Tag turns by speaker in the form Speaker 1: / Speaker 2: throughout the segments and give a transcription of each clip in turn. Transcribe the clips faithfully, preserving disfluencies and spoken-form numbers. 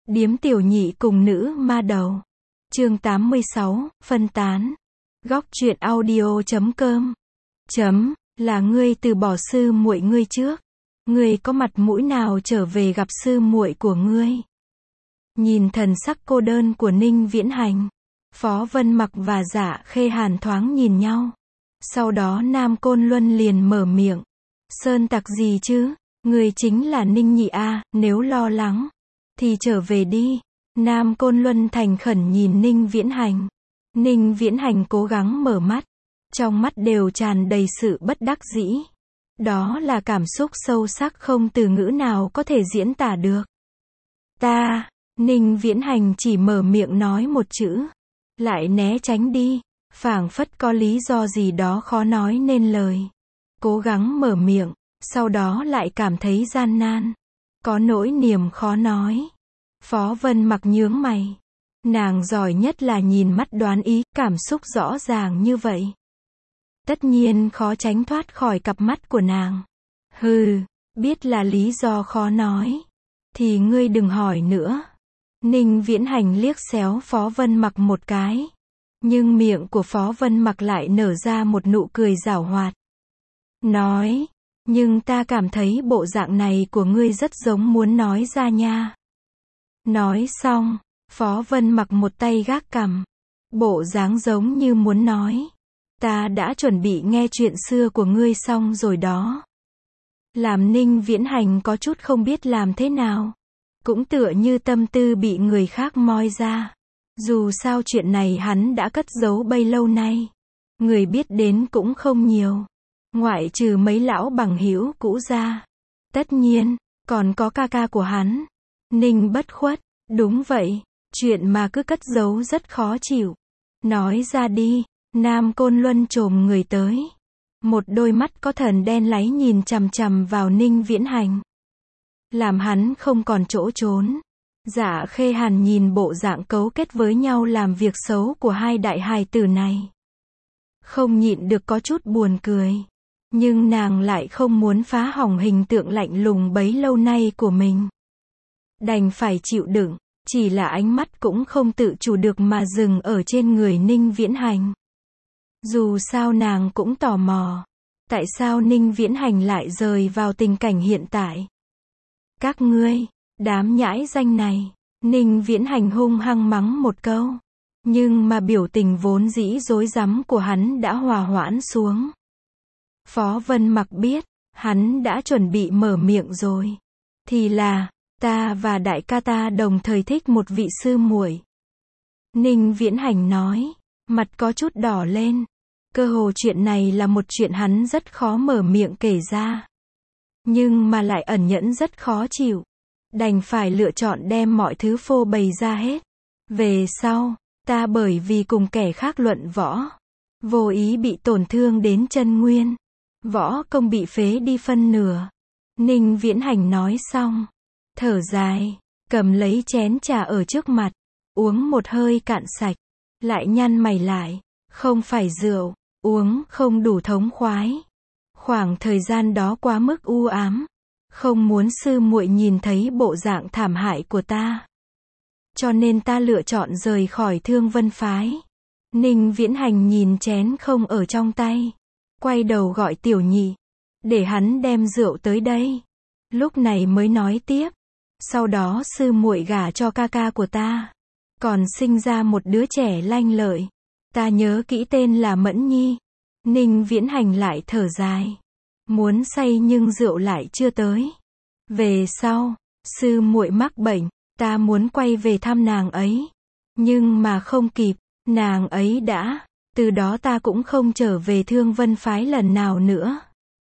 Speaker 1: Điếm tiểu nhị cùng nữ ma đầu. Chương tám mươi sáu, phân tán. Góc truyện audio chấm com. Chấm, là ngươi từ bỏ sư muội ngươi trước. Ngươi có mặt mũi nào trở về gặp sư muội của ngươi? Nhìn thần sắc cô đơn của Ninh Viễn Hành, Phó Vân Mặc và Dạ Khê Hàn thoáng nhìn nhau. Sau đó Nam Côn Luân liền mở miệng. Sơn tặc gì chứ? Ngươi chính là Ninh Nhị a, nếu lo lắng thì trở về đi. Nam Côn Luân thành khẩn nhìn Ninh Viễn Hành. Ninh Viễn Hành cố gắng mở mắt. Trong mắt đều tràn đầy sự bất đắc dĩ. Đó là cảm xúc sâu sắc không từ ngữ nào có thể diễn tả được. Ta, Ninh Viễn Hành chỉ mở miệng nói một chữ. Lại né tránh đi. Phảng phất có lý do gì đó khó nói nên lời. Cố gắng mở miệng. Sau đó lại cảm thấy gian nan. Có nỗi niềm khó nói. Phó Vân Mặc nhướng mày. Nàng giỏi nhất là nhìn mắt đoán ý, cảm xúc rõ ràng như vậy. Tất nhiên khó tránh thoát khỏi cặp mắt của nàng. Hừ, biết là lý do khó nói. Thì ngươi đừng hỏi nữa. Ninh Viễn Hành liếc xéo Phó Vân Mặc một cái. Nhưng miệng của Phó Vân Mặc lại nở ra một nụ cười giảo hoạt. Nói, nhưng ta cảm thấy bộ dạng này của ngươi rất giống muốn nói ra nha. Nói xong, Phó Vân Mặc một tay gác cằm. Bộ dáng giống như muốn nói. Ta đã chuẩn bị nghe chuyện xưa của ngươi xong rồi đó. Làm Ninh Viễn Hành có chút không biết làm thế nào. Cũng tựa như tâm tư bị người khác moi ra. Dù sao chuyện này hắn đã cất giấu bấy lâu nay. Người biết đến cũng không nhiều. Ngoại trừ mấy lão bằng hữu cũ ra. Tất nhiên, còn có ca ca của hắn. Ninh Bất Khuất, đúng vậy. Chuyện mà cứ cất giấu rất khó chịu. Nói ra đi. Nam Côn Luân chồm người tới. Một đôi mắt có thần đen láy nhìn chằm chằm vào Ninh Viễn Hành. Làm hắn không còn chỗ trốn. Dạ Khê Hàn nhìn bộ dạng cấu kết với nhau làm việc xấu của hai đại hài tử này. Không nhịn được có chút buồn cười. Nhưng nàng lại không muốn phá hỏng hình tượng lạnh lùng bấy lâu nay của mình. Đành phải chịu đựng. Chỉ là ánh mắt cũng không tự chủ được mà dừng ở trên người Ninh Viễn Hành. Dù sao nàng cũng tò mò. Tại sao Ninh Viễn Hành lại rời vào tình cảnh hiện tại? Các ngươi, đám nhãi danh này. Ninh Viễn Hành hung hăng mắng một câu. Nhưng mà biểu tình vốn dĩ rối rắm của hắn đã hòa hoãn xuống. Phó Vân Mặc biết, hắn đã chuẩn bị mở miệng rồi. Thì là, ta và đại ca ta đồng thời thích một vị sư muội. Ninh Viễn Hành nói, mặt có chút đỏ lên. Cơ hồ chuyện này là một chuyện hắn rất khó mở miệng kể ra. Nhưng mà lại ẩn nhẫn rất khó chịu. Đành phải lựa chọn đem mọi thứ phô bày ra hết. Về sau, ta bởi vì cùng kẻ khác luận võ. Vô ý bị tổn thương đến chân nguyên. Võ công bị phế đi phân nửa. Ninh Viễn Hành nói xong. Thở dài, cầm lấy chén trà ở trước mặt. Uống một hơi cạn sạch. Lại nhăn mày lại. Không phải rượu, uống không đủ thống khoái. Khoảng thời gian đó quá mức u ám. Không muốn sư muội nhìn thấy bộ dạng thảm hại của ta. Cho nên ta lựa chọn rời khỏi Thương Vân Phái. Ninh Viễn Hành nhìn chén không ở trong tay. Quay đầu gọi tiểu nhị. Để hắn đem rượu tới đây. Lúc này mới nói tiếp. Sau đó sư muội gả cho ca ca của ta. Còn sinh ra một đứa trẻ lanh lợi. Ta nhớ kỹ tên là Mẫn Nhi. Ninh Viễn Hành lại thở dài. Muốn say nhưng rượu lại chưa tới. Về sau, sư muội mắc bệnh, ta muốn quay về thăm nàng ấy. Nhưng mà không kịp, nàng ấy đã, từ đó ta cũng không trở về Thương Vân Phái lần nào nữa.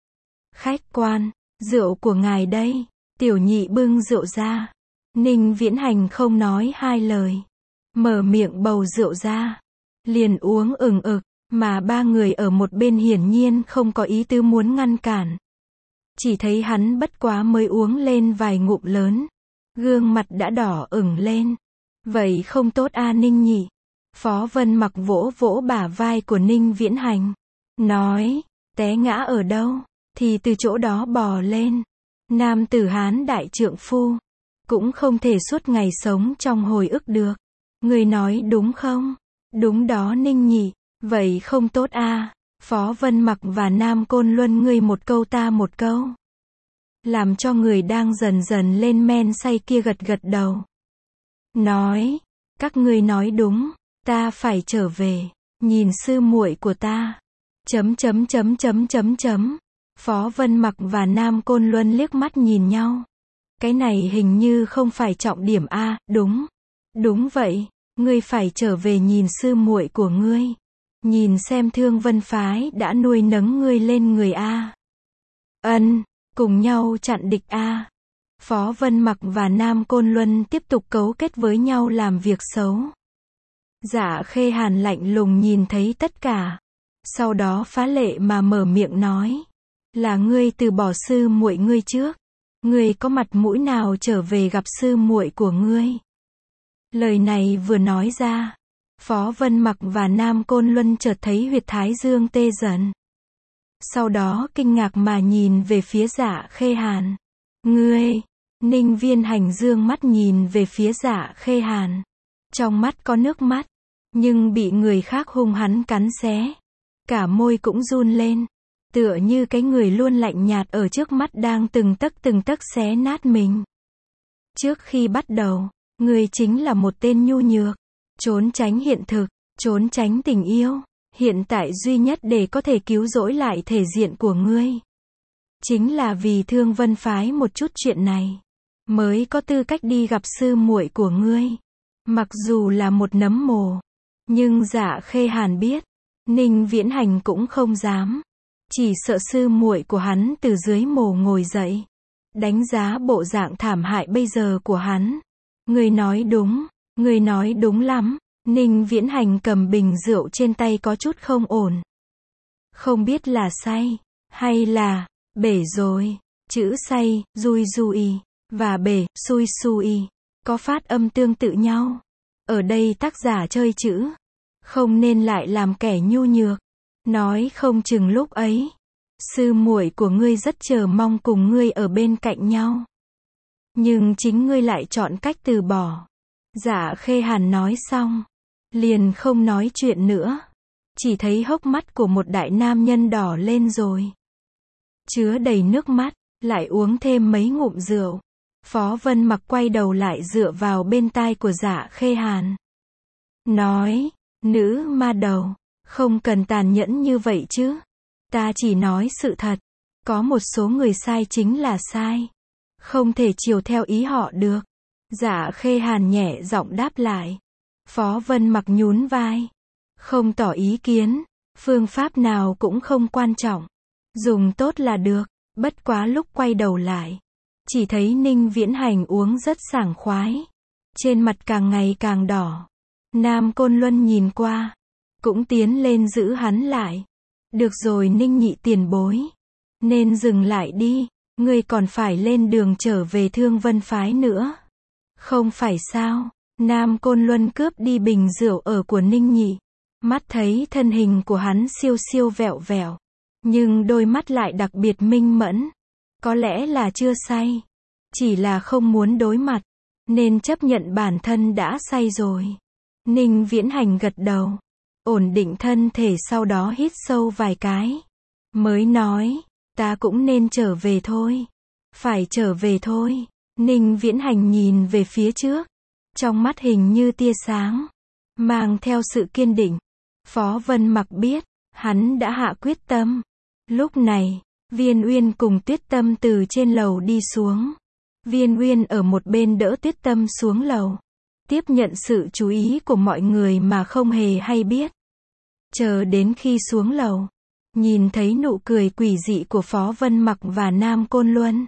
Speaker 1: Khách quan, rượu của ngài đây. Tiểu nhị bưng rượu ra. Ninh Viễn Hành không nói hai lời. Mở miệng bầu rượu ra. Liền uống ừng ực. Mà ba người ở một bên hiển nhiên không có ý tứ muốn ngăn cản. Chỉ thấy hắn bất quá mới uống lên vài ngụm lớn. Gương mặt đã đỏ ửng lên. Vậy không tốt a Ninh nhỉ. Phó Vân Mặc vỗ vỗ bả vai của Ninh Viễn Hành. Nói, té ngã ở đâu, thì từ chỗ đó bò lên. Nam tử Hán đại trượng phu. cũng không thể suốt ngày sống trong hồi ức được. Ngươi nói đúng không? Đúng đó Ninh Nhị, vậy không tốt a. Phó Vân Mặc và Nam Côn Luân ngươi một câu ta một câu. Làm cho người đang dần dần lên men say kia gật gật đầu. Nói, các ngươi nói đúng, ta phải trở về, nhìn sư muội của ta. Chấm chấm chấm chấm chấm chấm. Phó Vân Mặc và Nam Côn Luân liếc mắt nhìn nhau. Cái này hình như không phải trọng điểm a, đúng. Đúng vậy, ngươi phải trở về nhìn sư muội của ngươi. Nhìn xem Thương Vân phái đã nuôi nấng ngươi lên người a. Ân, cùng nhau chặn địch a. Phó Vân Mặc và Nam Côn Luân tiếp tục cấu kết với nhau làm việc xấu. Dạ Khê Hàn lạnh lùng nhìn thấy tất cả. Sau đó phá lệ mà mở miệng nói. Là ngươi từ bỏ sư muội ngươi trước. Ngươi có mặt mũi nào trở về gặp sư muội của ngươi? Lời này vừa nói ra. Phó Vân Mặc và Nam Côn Luân chợt thấy huyệt thái dương tê dần. Sau đó kinh ngạc mà nhìn về phía Dạ Khê Hàn. Ngươi, Ninh Viên Hành dương mắt nhìn về phía Dạ Khê Hàn. Trong mắt có nước mắt, nhưng bị người khác hung hắn cắn xé. Cả môi cũng run lên, tựa như cái người luôn lạnh nhạt ở trước mắt đang từng tấc từng tấc xé nát mình. Trước khi bắt đầu, ngươi chính là một tên nhu nhược, trốn tránh hiện thực, trốn tránh tình yêu. Hiện tại duy nhất để có thể cứu rỗi lại thể diện của ngươi, chính là vì Thương Vân phái một chút chuyện này, mới có tư cách đi gặp sư muội của ngươi. Mặc dù là một nấm mồ, nhưng Dạ Khê Hàn biết, Ninh Viễn Hành cũng không dám. Chỉ sợ sư muội của hắn từ dưới mồ ngồi dậy, đánh giá bộ dạng thảm hại bây giờ của hắn. Ngươi nói đúng, ngươi nói đúng lắm. Ninh Viễn Hành cầm bình rượu trên tay có chút không ổn. Không biết là say, hay là, bể rồi. Chữ say, rui rui, và bể, xui xui, có phát âm tương tự nhau. Ở đây tác giả chơi chữ, không nên lại làm kẻ nhu nhược. Nói không chừng lúc ấy, sư muội của ngươi rất chờ mong cùng ngươi ở bên cạnh nhau. Nhưng chính ngươi lại chọn cách từ bỏ. Dạ Khê Hàn nói xong, liền không nói chuyện nữa. Chỉ thấy hốc mắt của một đại nam nhân đỏ lên rồi. Chứa đầy nước mắt, lại uống thêm mấy ngụm rượu. Phó Vân Mặc quay đầu lại dựa vào bên tai của Dạ Khê Hàn. Nói, nữ ma đầu, không cần tàn nhẫn như vậy chứ. Ta chỉ nói sự thật. Có một số người sai chính là sai. Không thể chiều theo ý họ được. Dạ Khê Hàn nhẹ giọng đáp lại. Phó Vân Mặc nhún vai. Không tỏ ý kiến. Phương pháp nào cũng không quan trọng. Dùng tốt là được. Bất quá lúc quay đầu lại, chỉ thấy Ninh Viễn Hành uống rất sảng khoái. Trên mặt càng ngày càng đỏ. Nam Côn Luân nhìn qua, cũng tiến lên giữ hắn lại. Được rồi Ninh nhị tiền bối. Nên dừng lại đi. Ngươi còn phải lên đường trở về Thương Vân phái nữa. Không phải sao? Nam Côn Luân cướp đi bình rượu ở của Ninh nhị. Mắt thấy thân hình của hắn siêu siêu vẹo vẹo. Nhưng đôi mắt lại đặc biệt minh mẫn. Có lẽ là chưa say. Chỉ là không muốn đối mặt. Nên chấp nhận bản thân đã say rồi. Ninh Viễn Hành gật đầu. Ổn định thân thể sau đó hít sâu vài cái. Mới nói, ta cũng nên trở về thôi. Phải trở về thôi. Ninh Viễn Hành nhìn về phía trước. Trong mắt hình như tia sáng. Mang theo sự kiên định. Phó Vân Mặc biết, hắn đã hạ quyết tâm. Lúc này, Viên Uyên cùng Tuyết Tâm từ trên lầu đi xuống. Viên Uyên ở một bên đỡ Tuyết Tâm xuống lầu. Tiếp nhận sự chú ý của mọi người mà không hề hay biết. Chờ đến khi xuống lầu, nhìn thấy nụ cười quỷ dị của Phó Vân Mặc và Nam Côn Luân.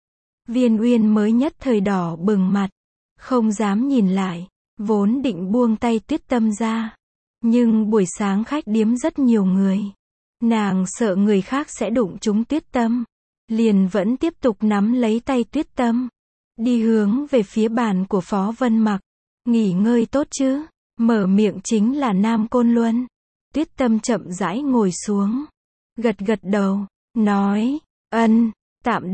Speaker 1: Viên Uyên mới nhất thời đỏ bừng mặt. Không dám nhìn lại. Vốn định buông tay Tuyết Tâm ra. Nhưng buổi sáng khách điếm rất nhiều người. Nàng sợ người khác sẽ đụng trúng Tuyết Tâm. Liền vẫn tiếp tục nắm lấy tay Tuyết Tâm. Đi hướng về phía bàn của Phó Vân Mặc. Nghỉ ngơi tốt chứ? Mở miệng chính là Nam Côn Luân. Tuyết Tâm chậm rãi ngồi xuống. Gật gật đầu. Nói, ân, tạm được.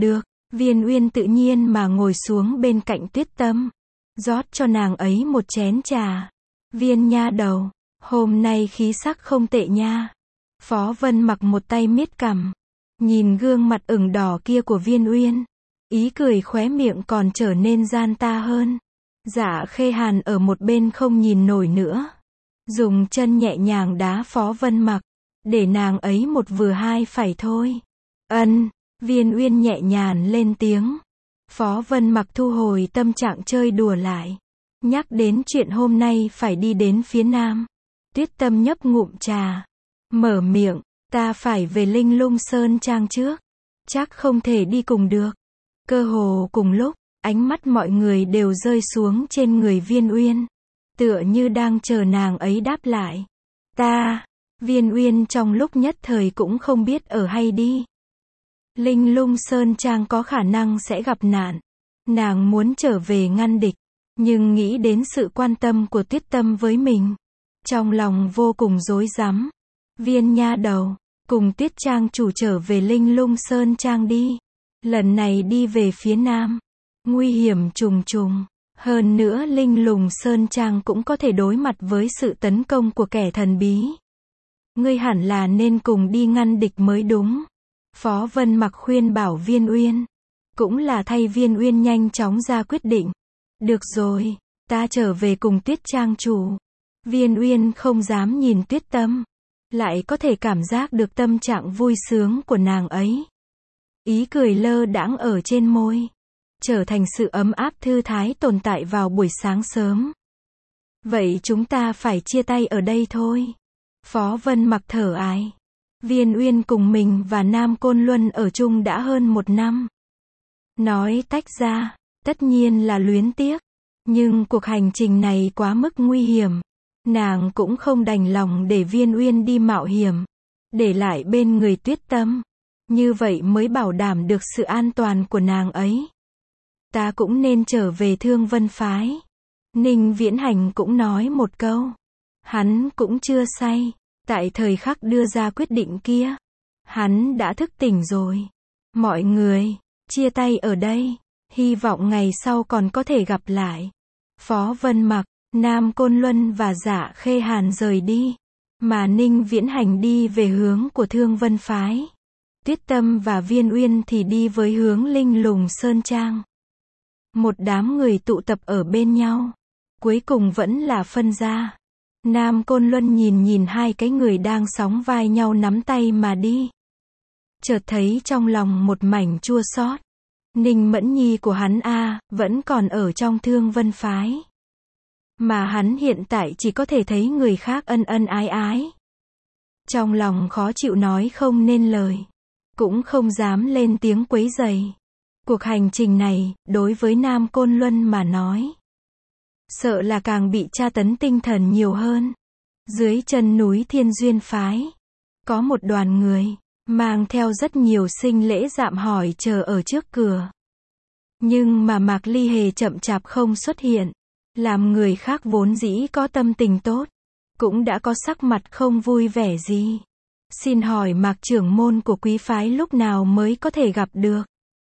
Speaker 1: Viên Uyên tự nhiên mà ngồi xuống bên cạnh Tuyết Tâm, rót cho nàng ấy một chén trà. Viên nha đầu, hôm nay khí sắc không tệ nha. Phó Vân Mặc một tay miết cằm, nhìn gương mặt ửng đỏ kia của Viên Uyên, ý cười khóe miệng còn trở nên gian ta hơn. Dạ Khê Hàn ở một bên không nhìn nổi nữa, dùng chân nhẹ nhàng đá Phó Vân Mặc, để nàng ấy một vừa hai phải thôi. Ân, Viên Uyên nhẹ nhàng lên tiếng. Phó Vân Mặc thu hồi tâm trạng chơi đùa lại, nhắc đến chuyện hôm nay phải đi đến phía nam. Tuyết Tâm nhấp ngụm trà, mở miệng, ta phải về Linh Lung Sơn Trang trước, chắc không thể đi cùng được. Cơ hồ cùng lúc, ánh mắt mọi người đều rơi xuống trên người Viên Uyên, tựa như đang chờ nàng ấy đáp lại. Ta, Viên Uyên trong lúc nhất thời cũng không biết ở hay đi. Linh Lung Sơn Trang có khả năng sẽ gặp nạn, nàng muốn trở về ngăn địch, nhưng nghĩ đến sự quan tâm của Tuyết Tâm với mình, trong lòng vô cùng rối rắm. Viên nha đầu, cùng Tuyết Trang chủ trở về Linh Lung Sơn Trang đi. Lần này đi về phía nam, nguy hiểm trùng trùng. Hơn nữa Linh Lung Sơn Trang cũng có thể đối mặt với sự tấn công của kẻ thần bí. Ngươi hẳn là nên cùng đi ngăn địch mới đúng. Phó Vân Mặc khuyên bảo Viên Uyên, cũng là thay Viên Uyên nhanh chóng ra quyết định. Được rồi, ta trở về cùng Tuyết Trang chủ. Viên Uyên không dám nhìn Tuyết Tâm, lại có thể cảm giác được tâm trạng vui sướng của nàng ấy. Ý cười lơ đãng ở trên môi, trở thành sự ấm áp thư thái tồn tại vào buổi sáng sớm. Vậy chúng ta phải chia tay ở đây thôi. Phó Vân Mặc thở ái. Viên Uyên cùng mình và Nam Côn Luân ở chung đã hơn một năm. Nói tách ra, tất nhiên là luyến tiếc. Nhưng cuộc hành trình này quá mức nguy hiểm. Nàng cũng không đành lòng để Viên Uyên đi mạo hiểm, để lại bên người Tuyết Tâm. Như vậy mới bảo đảm được sự an toàn của nàng ấy. Ta cũng nên trở về Thương Vân Phái. Ninh Viễn Hành cũng nói một câu. Hắn cũng chưa say. Tại thời khắc đưa ra quyết định kia, hắn đã thức tỉnh rồi. Mọi người, chia tay ở đây. Hy vọng ngày sau còn có thể gặp lại. Phó Vân Mặc, Nam Côn Luân và Dạ Khê Hàn rời đi, mà Ninh Viễn Hành đi về hướng của Thương Vân Phái. Tuyết Tâm và Viên Uyên thì đi với hướng Linh Lung Sơn Trang. Một đám người tụ tập ở bên nhau, cuối cùng vẫn là phân ra. Nam Côn Luân nhìn nhìn hai cái người đang sóng vai nhau nắm tay mà đi, chợt thấy trong lòng một mảnh chua xót. Ninh Mẫn Nhi của hắn a, vẫn còn ở trong Thương Vân Phái, mà hắn hiện tại chỉ có thể thấy người khác ân ân ái ái. Trong lòng khó chịu nói không nên lời, cũng không dám lên tiếng quấy rầy. Cuộc hành trình này, đối với Nam Côn Luân mà nói, sợ là càng bị tra tấn tinh thần nhiều hơn. Dưới chân núi Thiên Duyên Phái, có một đoàn người, mang theo rất nhiều sinh lễ dạm hỏi chờ ở trước cửa. Nhưng mà Mạc Ly Hề chậm chạp không xuất hiện, làm người khác vốn dĩ có tâm tình tốt, cũng đã có sắc mặt không vui vẻ gì. Xin hỏi Mạc trưởng môn của quý phái lúc nào mới có thể gặp được?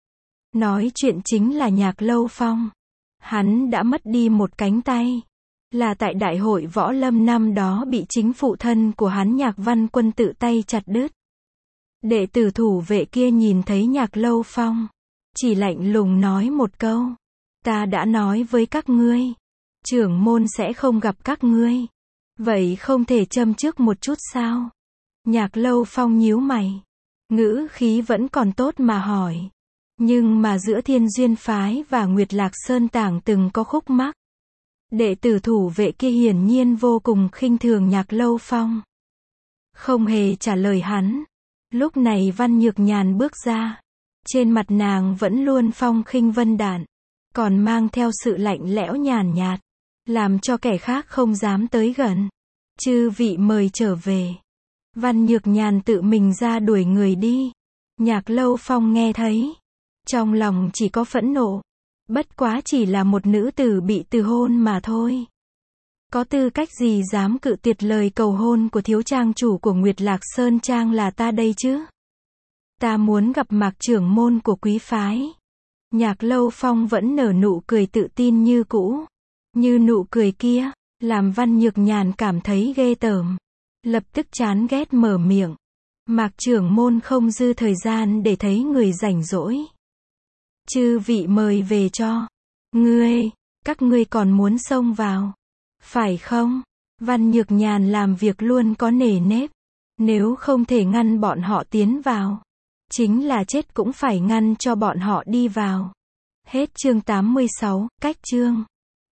Speaker 1: Nói chuyện chính là Nhạc Lâu Phong. Hắn đã mất đi một cánh tay, là tại đại hội võ lâm năm đó bị chính phụ thân của hắn Nhạc Văn Quân tự tay chặt đứt. Đệ tử thủ vệ kia nhìn thấy Nhạc Lâu Phong, chỉ lạnh lùng nói một câu. Ta đã nói với các ngươi, trưởng môn sẽ không gặp các ngươi. Vậy không thể châm trước một chút sao? Nhạc Lâu Phong nhíu mày, ngữ khí vẫn còn tốt mà hỏi. Nhưng mà giữa Thiên Duyên Phái và Nguyệt Lạc Sơn Tảng từng có khúc mắc. Đệ tử thủ vệ kia hiển nhiên vô cùng khinh thường Nhạc Lâu Phong, không hề trả lời hắn. Lúc này Văn Nhược Nhàn bước ra, trên mặt nàng vẫn luôn phong khinh vân đạm, còn mang theo sự lạnh lẽo nhàn nhạt, làm cho kẻ khác không dám tới gần. Chư vị mời trở về. Văn Nhược Nhàn tự mình ra đuổi người đi. Nhạc Lâu Phong nghe thấy, trong lòng chỉ có phẫn nộ. Bất quá chỉ là một nữ tử bị từ hôn mà thôi. Có tư cách gì dám cự tuyệt lời cầu hôn của thiếu trang chủ của Nguyệt Lạc Sơn Trang là ta đây chứ? Ta muốn gặp Mạc trưởng môn của quý phái. Nhạc Lâu Phong vẫn nở nụ cười tự tin như cũ. Như nụ cười kia, làm Văn Nhược Nhàn cảm thấy ghê tởm. Lập tức chán ghét mở miệng. Mạc trưởng môn không dư thời gian để thấy người rảnh rỗi. Chư vị mời về cho. Ngươi, các ngươi còn muốn xông vào. Phải không? Văn Nhược Nhàn làm việc luôn có nề nếp. Nếu không thể ngăn bọn họ tiến vào, chính là chết cũng phải ngăn cho bọn họ đi vào. Hết chương tám mươi sáu, cách chương.